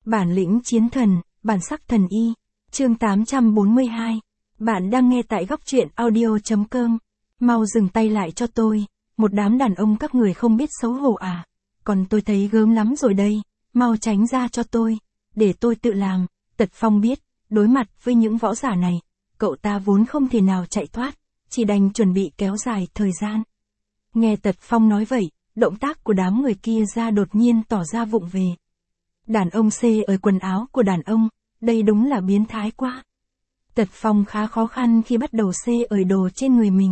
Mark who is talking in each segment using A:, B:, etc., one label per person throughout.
A: Bản lĩnh chiến thần, bản sắc thần y. Chương 842. Bạn đang nghe tại góc truyện audio.com. Mau dừng tay lại cho tôi, một đám đàn ông các người không biết xấu hổ à. Còn tôi thấy gớm lắm rồi đây, mau tránh ra cho tôi, để tôi tự làm. Tật Phong biết, đối mặt với những võ giả này, cậu ta vốn không thể nào chạy thoát, chỉ đành chuẩn bị kéo dài thời gian. Nghe Tật Phong nói vậy, động tác của đám người kia ra đột nhiên tỏ ra vụng về. Đàn ông xê ở quần áo của đàn ông, đây đúng là biến thái quá. Tật Phong khá khó khăn khi bắt đầu xê ởi đồ trên người mình.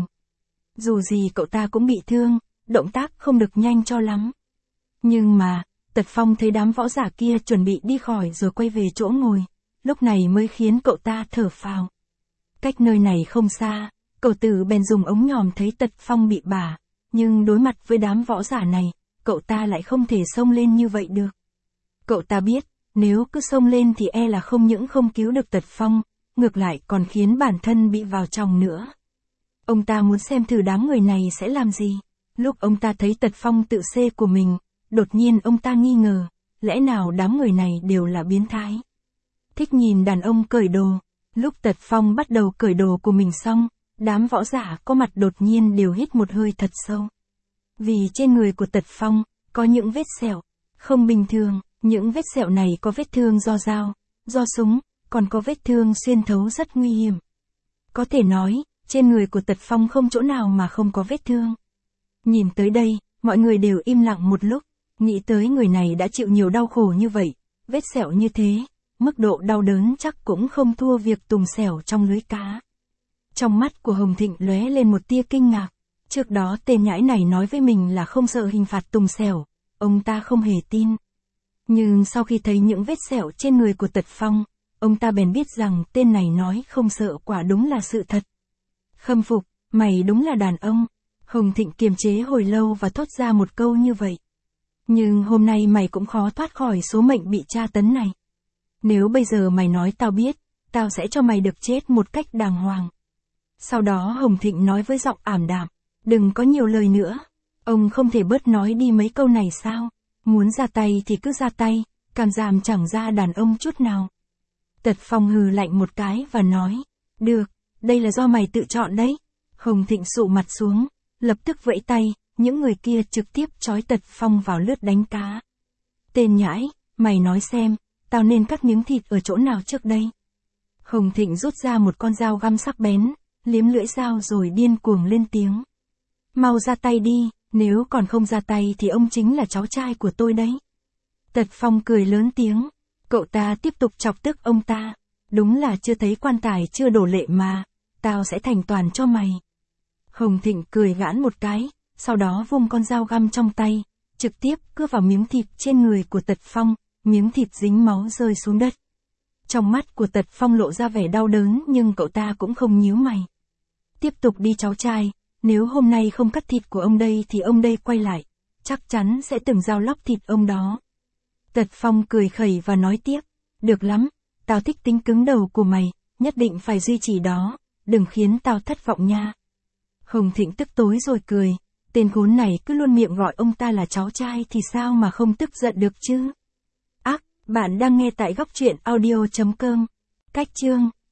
A: Dù gì cậu ta cũng bị thương, động tác không được nhanh cho lắm. Nhưng mà, Tật Phong thấy đám võ giả kia chuẩn bị đi khỏi rồi quay về chỗ ngồi, lúc này mới khiến cậu ta thở phào. Cách nơi này không xa, cậu tử bèn dùng ống nhòm thấy Tật Phong bị bả, nhưng đối mặt với đám võ giả này, cậu ta lại không thể xông lên như vậy được. Cậu ta biết, nếu cứ xông lên thì e là không những không cứu được Tật Phong, ngược lại còn khiến bản thân bị vào chòng nữa. Ông ta muốn xem thử đám người này sẽ làm gì. Lúc ông ta thấy Tật Phong tự xê của mình, đột nhiên ông ta nghi ngờ, lẽ nào đám người này đều là biến thái. Thích nhìn đàn ông cởi đồ. Lúc Tật Phong bắt đầu cởi đồ của mình xong, đám võ giả có mặt đột nhiên đều hít một hơi thật sâu. Vì trên người của Tật Phong, có những vết sẹo, không bình thường, những vết sẹo này có vết thương do dao, do súng, còn có vết thương xuyên thấu rất nguy hiểm. Có thể nói, trên người của Tật Phong không chỗ nào mà không có vết thương. Nhìn tới đây, mọi người đều im lặng một lúc, nghĩ tới người này đã chịu nhiều đau khổ như vậy, vết sẹo như thế, mức độ đau đớn chắc cũng không thua việc tùng xẻo trong lưới cá. Trong mắt của Hồng Thịnh lóe lên một tia kinh ngạc, trước đó tên nhãi này nói với mình là không sợ hình phạt tùng xẻo, ông ta không hề tin. Nhưng sau khi thấy những vết sẹo trên người của Tật Phong, ông ta bèn biết rằng tên này nói không sợ quả đúng là sự thật. Khâm phục, mày đúng là đàn ông. Hồng Thịnh kiềm chế hồi lâu và thốt ra một câu như vậy. Nhưng hôm nay mày cũng khó thoát khỏi số mệnh bị tra tấn này. Nếu bây giờ mày nói tao biết, tao sẽ cho mày được chết một cách đàng hoàng. Sau đó Hồng Thịnh nói với giọng ảm đạm, đừng có nhiều lời nữa. Ông không thể bớt nói đi mấy câu này sao? Muốn ra tay thì cứ ra tay, cảm giảm chẳng ra đàn ông chút nào. Tật Phong hừ lạnh một cái và nói, được, đây là do mày tự chọn đấy. Hồng Thịnh sụ mặt xuống, lập tức vẫy tay, những người kia trực tiếp trói Tật Phong vào lướt đánh cá. Tên nhãi, mày nói xem, tao nên cắt miếng thịt ở chỗ nào trước đây? Hồng Thịnh rút ra một con dao găm sắc bén, liếm lưỡi dao rồi điên cuồng lên tiếng. Mau ra tay đi, nếu còn không ra tay thì ông chính là cháu trai của tôi đấy. Tật Phong cười lớn tiếng, cậu ta tiếp tục chọc tức ông ta, đúng là chưa thấy quan tài chưa đổ lệ mà, tao sẽ thành toàn cho mày. Hồng Thịnh cười gãn một cái, sau đó vung con dao găm trong tay, trực tiếp cưa vào miếng thịt trên người của Tật Phong, miếng thịt dính máu rơi xuống đất. Trong mắt của Tật Phong lộ ra vẻ đau đớn nhưng cậu ta cũng không nhíu mày. Tiếp tục đi cháu trai, nếu hôm nay không cắt thịt của ông đây thì ông đây quay lại, chắc chắn sẽ từng dao lóc thịt ông đó. Tật Phong cười khẩy và nói tiếp, được lắm, tao thích tính cứng đầu của mày, nhất định phải duy trì đó, đừng khiến tao thất vọng nha. Hồng Thịnh tức tối rồi cười, tên khốn này cứ luôn miệng gọi ông ta là cháu trai thì sao mà không tức giận được chứ. Ác, bạn đang nghe tại góc truyện audio.com. Cách chương